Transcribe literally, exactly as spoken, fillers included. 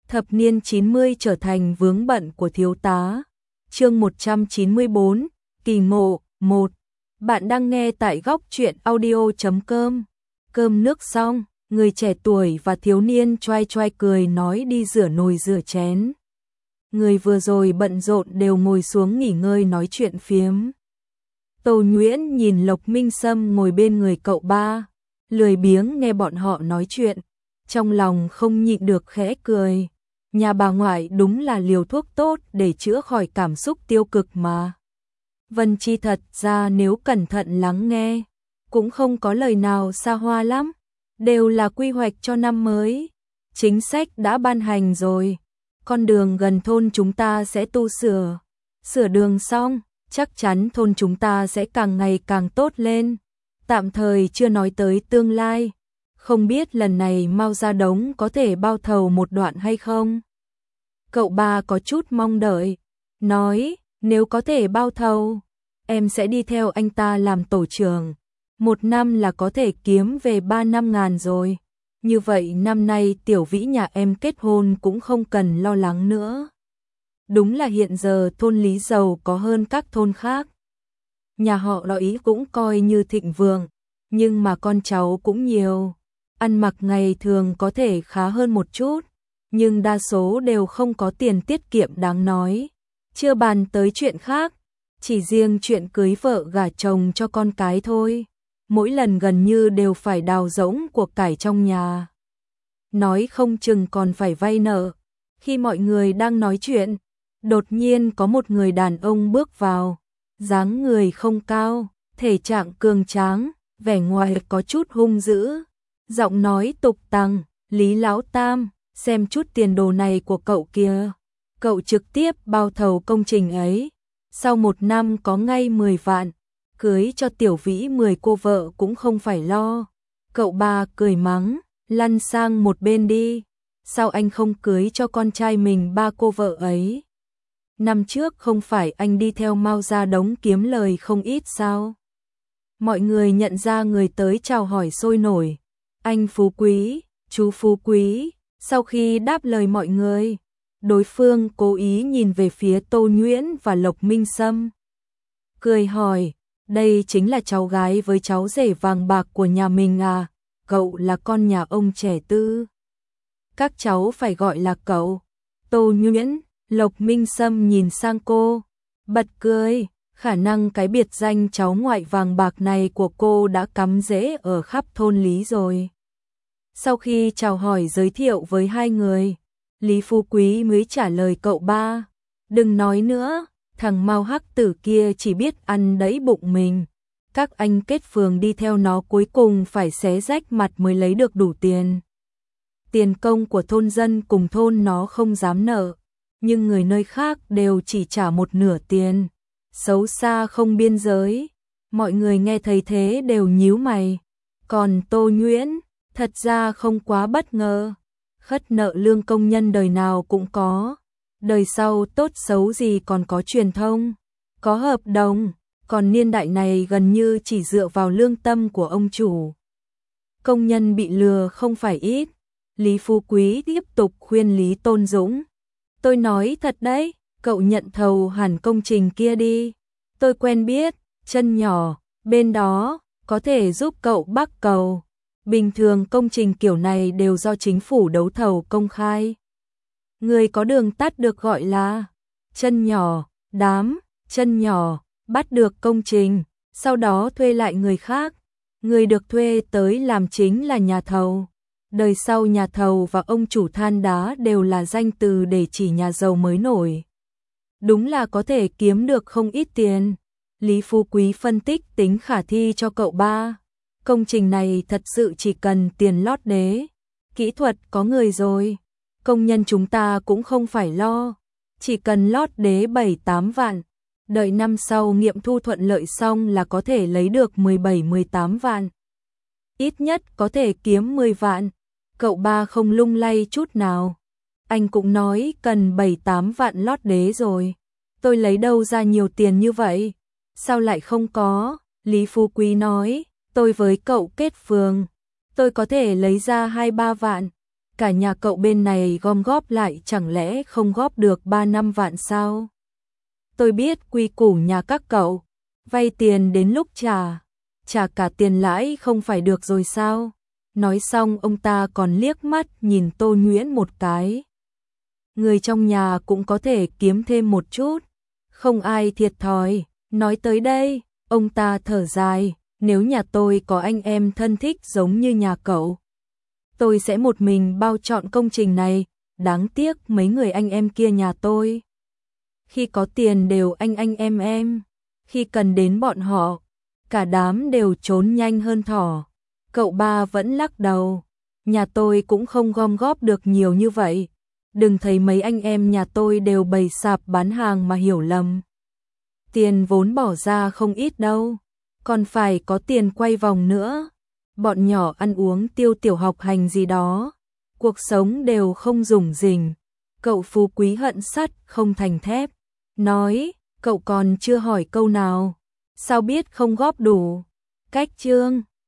Thập niên chín mươi trở thành vướng bận của thiếu tá. Chương một trăm chín mươi bốn, kỳ ngộ, một. Bạn đang nghe tại góc truyện audio chấm com. Cơm nước xong, người trẻ tuổi và thiếu niên choai choai cười nói đi rửa nồi rửa chén. Người vừa rồi bận rộn đều ngồi xuống nghỉ ngơi nói chuyện phiếm. Tô Nhuyễn nhìn Lộc Minh Sâm ngồi bên người cậu ba, lười biếng nghe bọn họ nói chuyện, trong lòng không nhịn được khẽ cười. Nhà bà ngoại đúng là liều thuốc tốt để chữa khỏi cảm xúc tiêu cực mà. Vân Chi thật ra nếu cẩn thận lắng nghe, cũng không có lời nào xa hoa lắm, đều là quy hoạch cho năm mới. Chính sách đã ban hành rồi, con đường gần thôn chúng ta sẽ tu sửa. Sửa đường xong, chắc chắn thôn chúng ta sẽ càng ngày càng tốt lên. Tạm thời chưa nói tới tương lai, không biết lần này Mao Gia Đống có thể bao thầu một đoạn hay không? Cậu ba có chút mong đợi, nói, nếu có thể bao thầu, em sẽ đi theo anh ta làm tổ trưởng. Một năm là có thể kiếm về ba năm ngàn rồi. Như vậy năm nay Tiểu Vĩ nhà em kết hôn cũng không cần lo lắng nữa. Đúng là hiện giờ thôn Lý giàu có hơn các thôn khác. Nhà họ Đọ Ý cũng coi như thịnh vượng, nhưng mà con cháu cũng nhiều. Ăn mặc ngày thường có thể khá hơn một chút, nhưng đa số đều không có tiền tiết kiệm đáng nói. Chưa bàn tới chuyện khác, chỉ riêng chuyện cưới vợ gả chồng cho con cái thôi. Mỗi lần gần như đều phải đào rỗng của cải trong nhà. Nói không chừng còn phải vay nợ. Khi mọi người đang nói chuyện, đột nhiên có một người đàn ông bước vào. Dáng người không cao, thể trạng cường tráng, vẻ ngoài có chút hung dữ. Giọng nói tục tằng, Lý Lão Tam, xem chút tiền đồ này của cậu kìa. Cậu trực tiếp bao thầu công trình ấy. Sau một năm có ngay mười vạn. Cưới cho Tiểu Vĩ mười cô vợ cũng không phải lo. Cậu ba cười mắng, lăn sang một bên đi. Sao anh không cưới cho con trai mình ba cô vợ ấy? Năm trước không phải anh đi theo Mao Gia Đống kiếm lời không ít sao? Mọi người nhận ra người tới chào hỏi sôi nổi. Anh Phú Quý, chú Phú Quý. Sau khi đáp lời mọi người, đối phương cố ý nhìn về phía Tô Nhuyễn và Lộc Minh Sâm. Cười hỏi, đây chính là cháu gái với cháu rể vàng bạc của nhà mình à? Cậu là con nhà ông trẻ Tư. Các cháu phải gọi là cậu. Tô Nhuyễn, Lộc Minh Sâm nhìn sang cô, bật cười. Khả năng cái biệt danh cháu ngoại vàng bạc này của cô đã cắm rễ ở khắp thôn Lý rồi. Sau khi chào hỏi giới thiệu với hai người, Lý Phú Quý mới trả lời cậu ba, đừng nói nữa, thằng Mao Hắc Tử kia chỉ biết ăn đẫy bụng mình. Các anh kết phường đi theo nó cuối cùng phải xé rách mặt mới lấy được đủ tiền. Tiền công của thôn dân cùng thôn nó không dám nợ, nhưng người nơi khác đều chỉ trả một nửa tiền. Xấu xa không biên giới. Mọi người nghe thấy thế đều nhíu mày. Còn Tô Nhuyễn, thật ra không quá bất ngờ. Khất nợ lương công nhân đời nào cũng có. Đời sau tốt xấu gì còn có truyền thông, có hợp đồng. Còn niên đại này gần như chỉ dựa vào lương tâm của ông chủ. Công nhân bị lừa không phải ít. Lý Phú Quý tiếp tục khuyên Lý Tôn Dũng. Tôi nói thật đấy, cậu nhận thầu hẳn công trình kia đi. Tôi quen biết, chân nhỏ, bên đó, có thể giúp cậu bắc cầu. Bình thường công trình kiểu này đều do chính phủ đấu thầu công khai. Người có đường tắt được gọi là chân nhỏ, đám, chân nhỏ, bắt được công trình, sau đó thuê lại người khác. Người được thuê tới làm chính là nhà thầu. Đời sau nhà thầu và ông chủ than đá đều là danh từ để chỉ nhà giàu mới nổi. Đúng là có thể kiếm được không ít tiền. Lý Phú Quý phân tích tính khả thi cho cậu ba. Công trình này thật sự chỉ cần tiền lót đế. Kỹ thuật có người rồi. Công nhân chúng ta cũng không phải lo. Chỉ cần lót đế bảy tám vạn. Đợi năm sau nghiệm thu thuận lợi xong là có thể lấy được mười bảy mười tám vạn. Ít nhất có thể kiếm mười vạn. Cậu ba không lung lay chút nào. Anh cũng nói cần bảy tám vạn lót đế rồi. Tôi lấy đâu ra nhiều tiền như vậy? Sao lại không có? Lý Phú Quý nói, tôi với cậu kết phường. Tôi có thể lấy ra hai ba vạn. cả nhà cậu bên này gom góp lại chẳng lẽ không góp được ba năm vạn sao? Tôi biết quy củ nhà các cậu, vay tiền đến lúc trả, trả cả tiền lãi không phải được rồi sao? Nói xong ông ta còn liếc mắt nhìn Tô Nhuyễn một cái. Người trong nhà cũng có thể kiếm thêm một chút, không ai thiệt thòi. Nói tới đây, ông ta thở dài, nếu nhà tôi có anh em thân thích giống như nhà cậu, tôi sẽ một mình bao trọn công trình này, đáng tiếc mấy người anh em kia nhà tôi. Khi có tiền đều anh anh em em, khi cần đến bọn họ, cả đám đều trốn nhanh hơn thỏ. Cậu ba vẫn lắc đầu, nhà tôi cũng không gom góp được nhiều như vậy, đừng thấy mấy anh em nhà tôi đều bày sạp bán hàng mà hiểu lầm. Tiền vốn bỏ ra không ít đâu, còn phải có tiền quay vòng nữa. Bọn nhỏ ăn uống tiêu tiểu học hành gì đó, cuộc sống đều không rủng rỉnh. Cậu phú quý hận sắt không thành thép, nói, cậu còn chưa hỏi câu nào, sao biết không góp đủ. Cách chương